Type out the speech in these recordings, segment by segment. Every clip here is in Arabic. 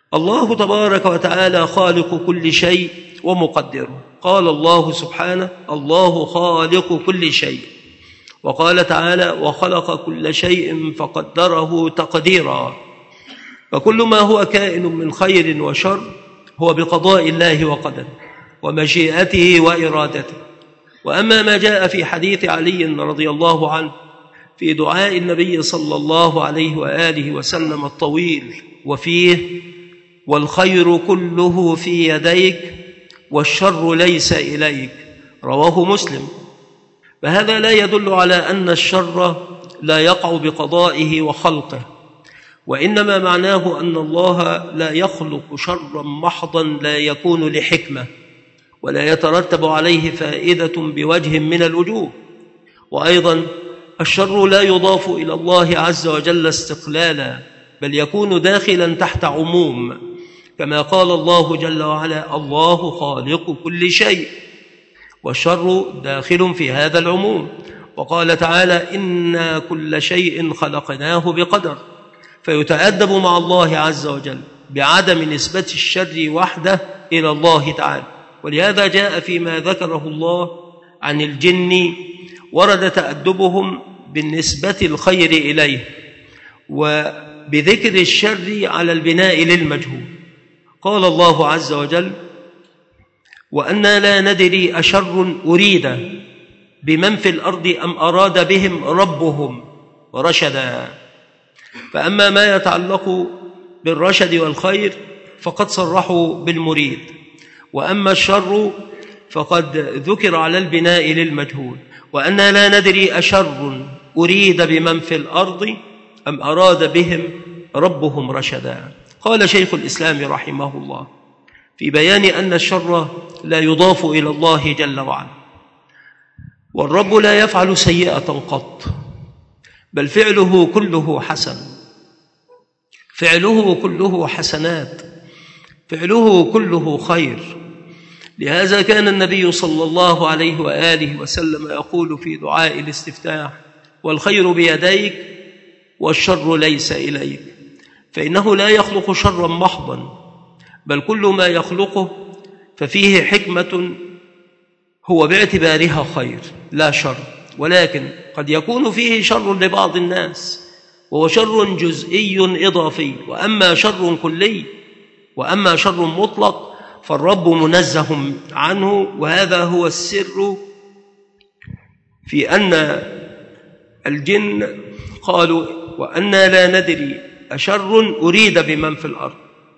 الله تبارك وتعالى خالق كل شيء ومقدره. قال الله سبحانه: الله خالق كل شيء. وقال تعالى: وخلق كل شيء فقدره تقديرا. فكل ما هو كائن من خير وشر هو بقضاء الله وقدره ومشيئته وإرادته. وأما ما جاء في حديث علي رضي الله عنه في دعاء النبي صلى الله عليه وآله وسلم الطويل وفيه: والخير كله في يديك والشر ليس إليك، رواه مسلم، فهذا لا يدل على أن الشر لا يقع بقضائه وخلقه، وإنما معناه أن الله لا يخلق شرا محضا لا يكون لحكمة ولا يترتب عليه فائدة بوجه من الوجوه. وأيضا الشر لا يضاف إلى الله عز وجل استقلالا، بل يكون داخلا تحت عموم، كما قال الله جل وعلا: الله خالق كل شيء، والشر داخل في هذا العموم. وقال تعالى: إنا كل شيء خلقناه بقدر. فيتأدب مع الله عز وجل بعدم نسبة الشر وحده إلى الله تعالى. ولهذا جاء فيما ذكره الله عن الجن ورد تأدبهم بالنسبة الخير إليه وبذكر الشر على البناء للمجهول. قال الله عز وجل: وأنا لا ندري أشر أريد بمن في الأرض أم أراد بهم ربهم رشدا. فأما ما يتعلق بالرشد والخير فقد صرحوا بالمريد، وأما الشر فقد ذكر على البناء للمجهول. وأنا لا ندري أشر أريد بمن في الأرض أم أراد بهم ربهم رشدا. قال شيخ الإسلام رحمه الله في بيان أن الشر لا يضاف إلى الله جل وعلا: والرب لا يفعل سيئة قط، بل فعله كله حسن، فعله كله حسنات، فعله كله خير. لهذا كان النبي صلى الله عليه وآله وسلم يقول في دعاء الاستفتاح: والخير بيديك والشر ليس إليك. فإنه لا يخلق شرا محضا، بل كل ما يخلقه ففيه حكمة هو باعتبارها خير لا شر، ولكن قد يكون فيه شر لبعض الناس وهو شر جزئي إضافي. وأما شر كلي وأما شر مطلق فالرب منزه عنه. وهذا هو السر في أن الجن قالوا: وأنا لا ندري أشر أريد بمن في الأرض،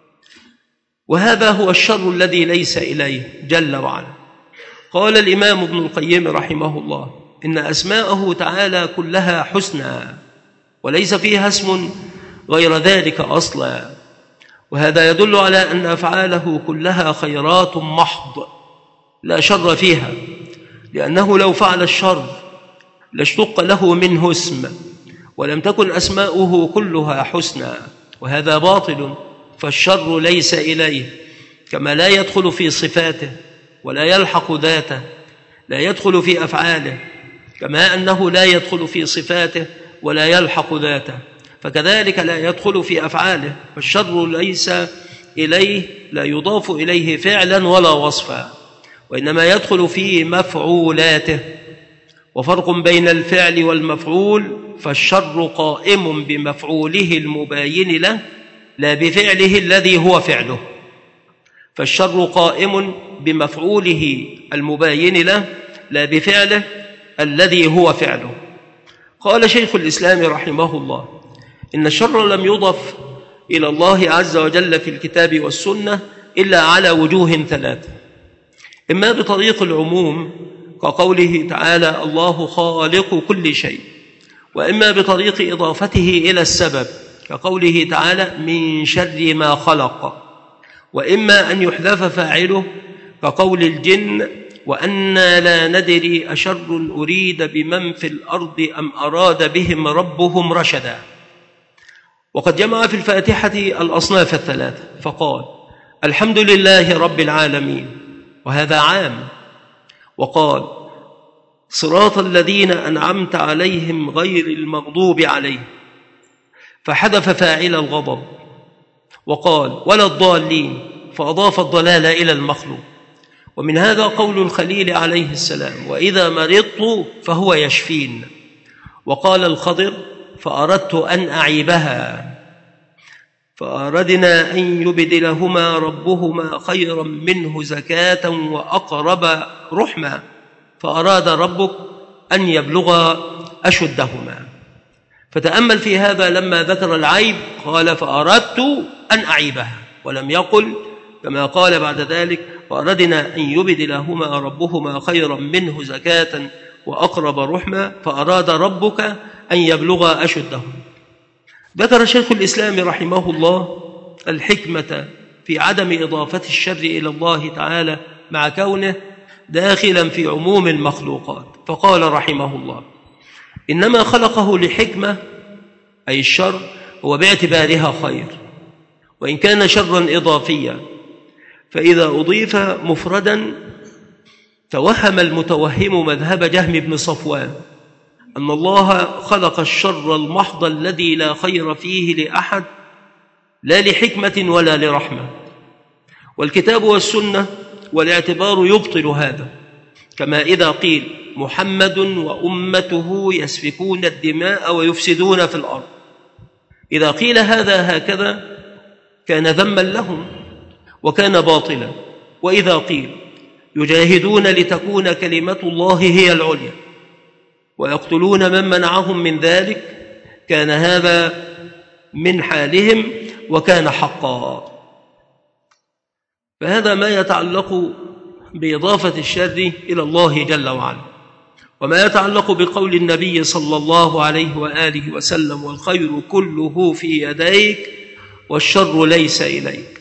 وهذا هو الشر الذي ليس إليه جل وعلا. قال الإمام ابن القيم رحمه الله: إن أسماءه تعالى كلها حسنى وليس فيها اسم غير ذلك أصلا، وهذا يدل على أن أفعاله كلها خيرات محض لا شر فيها، لأنه لو فعل الشر لاشتق له منه اسم، ولم تكن أسماؤه كلها حسنى، وهذا باطل. فالشر ليس إليه، كما لا يدخل في صفاته ولا يلحق ذاته، لا يدخل في أفعاله، كما أنه لا يدخل في صفاته ولا يلحق ذاته، فكذلك لا يدخل في أفعاله. فالشر ليس إليه، لا يضاف إليه فعلا ولا وصفا، وإنما يدخل في مفعولاته. وفرق بين الفعل والمفعول: فالشر قائم بمفعوله المباين له لا بفعله الذي هو فعله. فالشر قائم بمفعوله المباين له لا بفعله الذي هو فعله. قال شيخ الإسلام رحمه الله: إن الشر لم يضف إلى الله عز وجل في الكتاب والسنة إلا على وجوه ثلاثة: إما بطريق العموم كقوله تعالى: الله خالق كل شيء، وإما بطريق إضافته إلى السبب كقوله تعالى: من شر ما خلق، وإما أن يحذف فاعله كقول الجن: وأنا لا ندري أشر أريد بمن في الأرض أم أراد بهم ربهم رشدا. وقد جمع في الفاتحة الأصناف الثلاثة فقال: الحمد لله رب العالمين، وهذا عام. وقال: صراط الذين أنعمت عليهم غير المغضوب عليهم، فحذف فاعل الغضب. وقال ولا الضالين، فأضاف الضلال إلى المخلوق. ومن هذا قول الخليل عليه السلام وإذا مرضت فهو يشفين. وقال الخضر فأردت أن أعيبها، فأردنا أن يبدلهما ربهما خيرا منه زكاة وأقرب رحما، فأراد ربك أن يبلغا أشدهما. فتأمل في هذا لما ذكر العيب قال فأردت أن أعيبها، ولم يقل كما قال بعد ذلك فأردنا أن يبدلهما ربهما خيرا منه زكاة وأقرب رحما، فأراد ربك أن يبلغا أشدهما. ذكر شيخ الإسلام رحمه الله الحكمة في عدم إضافة الشر إلى الله تعالى مع كونه داخلا في عموم المخلوقات، فقال رحمه الله إنما خلقه لحكمة، أي الشر هو باعتبارها خير، وإن كان شرا إضافيا فإذا أضيف مفردا توهم المتوهم مذهب جهم بن صفوان أن الله خلق الشر المحض الذي لا خير فيه لأحد لا لحكمة ولا لرحمة، والكتاب والسنة والاعتبار يبطل هذا، كما إذا قيل محمد وأمته يسفكون الدماء ويفسدون في الأرض. إذا قيل هذا هكذا كان ذما لهم وكان باطلا، وإذا قيل يجاهدون لتكون كلمة الله هي العليا ويقتلون من منعهم من ذلك كان هذا من حالهم وكان حقا. فهذا ما يتعلق بإضافة الشر إلى الله جل وعلا. وما يتعلق بقول النبي صلى الله عليه وآله وسلم والخير كله في يديك والشر ليس إليك،